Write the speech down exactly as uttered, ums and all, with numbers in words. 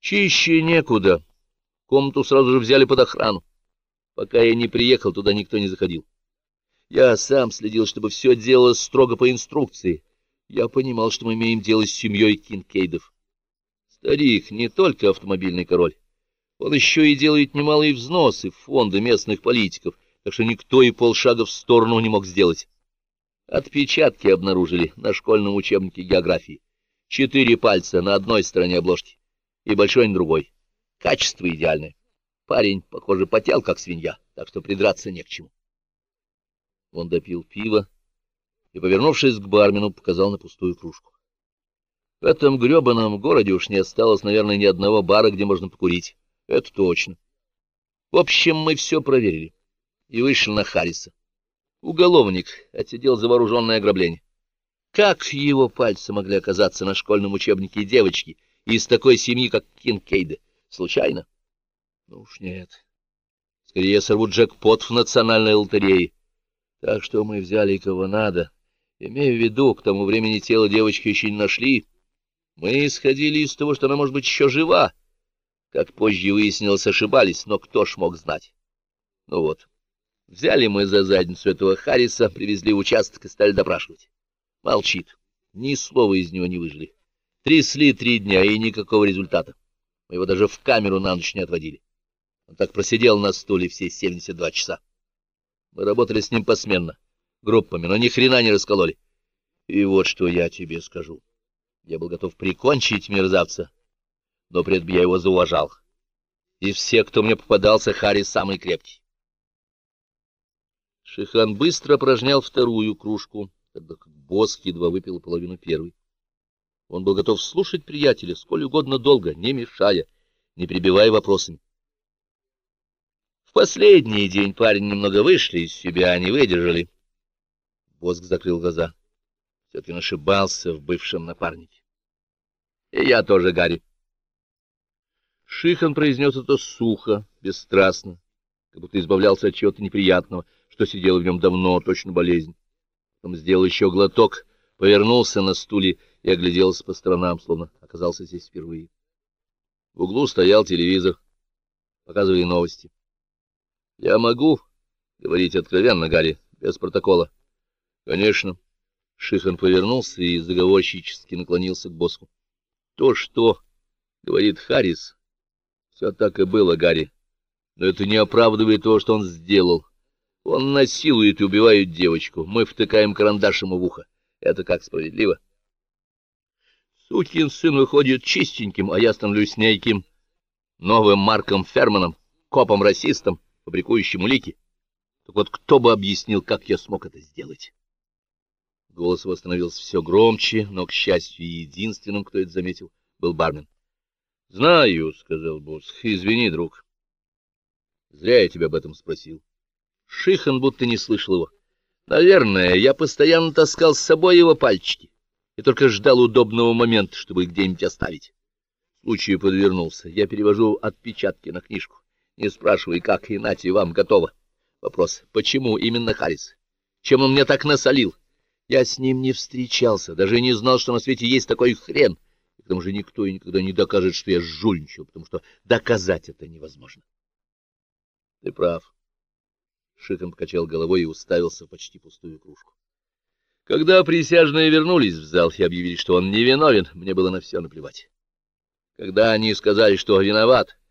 Чище некуда. Комнату сразу же взяли под охрану. Пока я не приехал, туда никто не заходил. Я сам следил, чтобы все делалось строго по инструкции. Я понимал, что мы имеем дело с семьей Кинкейдов. Старик не только автомобильный король. Он еще и делает немалые взносы в фонды местных политиков, так что никто и полшага в сторону не мог сделать. Отпечатки обнаружили на школьном учебнике географии. Четыре пальца на одной стороне обложки и большой на другой. Качество идеальное. Парень, похоже, потел, как свинья, так что придраться не к чему. Он допил пиво и, повернувшись к бармену, показал на пустую кружку. В этом гребаном городе уж не осталось, наверное, ни одного бара, где можно покурить. Это точно. В общем, мы все проверили и вышли на Харриса. Уголовник отсидел за вооруженное ограбление. Как его пальцы могли оказаться на школьном учебнике девочки из такой семьи, как Кинкейды? Случайно? Ну уж нет. Скорее я сорву джекпот в национальной лотерее. Так что мы взяли кого надо. Имея в виду, к тому времени тело девочки еще не нашли. Мы исходили из того, что она может быть еще жива. Как позже выяснилось, ошибались, но кто ж мог знать? Ну вот. Взяли мы за задницу этого Харриса, привезли в участок и стали допрашивать. Молчит. Ни слова из него не выжили. Трясли три дня, и никакого результата. Мы его даже в камеру на ночь не отводили. Он так просидел на стуле все семьдесят два часа. Мы работали с ним посменно, группами, но ни хрена не раскололи. И вот что я тебе скажу. Я был готов прикончить мерзавца, но при этом я его зауважал. Из всех, кто мне попадался, Харрис самый крепкий. Шихан быстро опорожнял вторую кружку, тогда как босс едва выпил половину первой. Он был готов слушать приятеля сколь угодно долго, не мешая, не прибивая вопросами. В последний день парень немного вышли из себя, не выдержали. Босс закрыл глаза. Все-таки он ошибался в бывшем напарнике. И я тоже, Гарри. Шихан произнес это сухо, бесстрастно, как будто избавлялся от чего-то неприятного, что сидело в нем давно, точно болезнь. Потом сделал еще глоток, повернулся на стуле и огляделся по сторонам, словно оказался здесь впервые. В углу стоял телевизор, показывая новости. — Я могу говорить откровенно, Гарри, без протокола? — Конечно. Шихан повернулся и заговорщически наклонился к боссу. — То, что говорит Харрис, все так и было, Гарри, но это не оправдывает того, что он сделал. Он насилует и убивает девочку. Мы втыкаем карандаш ему в ухо. Это как справедливо? Сукин сын выходит чистеньким, а я становлюсь неким новым Марком Ферманом, копом-расистом, фабрикующим улики. Так вот, кто бы объяснил, как я смог это сделать? Голос его становился все громче, но, к счастью, единственным, кто это заметил, был бармен. — Знаю, — сказал босс. — Извини, друг. Зря я тебя об этом спросил. Шихан будто не слышал его. Наверное, я постоянно таскал с собой его пальчики и только ждал удобного момента, чтобы их где-нибудь оставить. Случай подвернулся. Я перевожу отпечатки на книжку. Не спрашивай, как, и нате, вам готово. Вопрос: почему именно Харрис? Чем он мне так насолил? Я с ним не встречался, даже не знал, что на свете есть такой хрен. И к тому же никто и никогда не докажет, что я жульничал, потому что доказать это невозможно. Ты прав. Шихан покачал головой и уставился в почти пустую кружку. Когда присяжные вернулись в зал и объявили, что он невиновен, мне было на все наплевать. Когда они сказали, что виноват,